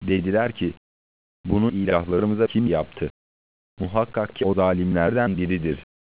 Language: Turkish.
Dediler ki, bunu ilahlarımıza kim yaptı? Muhakkak ki o zalimlerden biridir.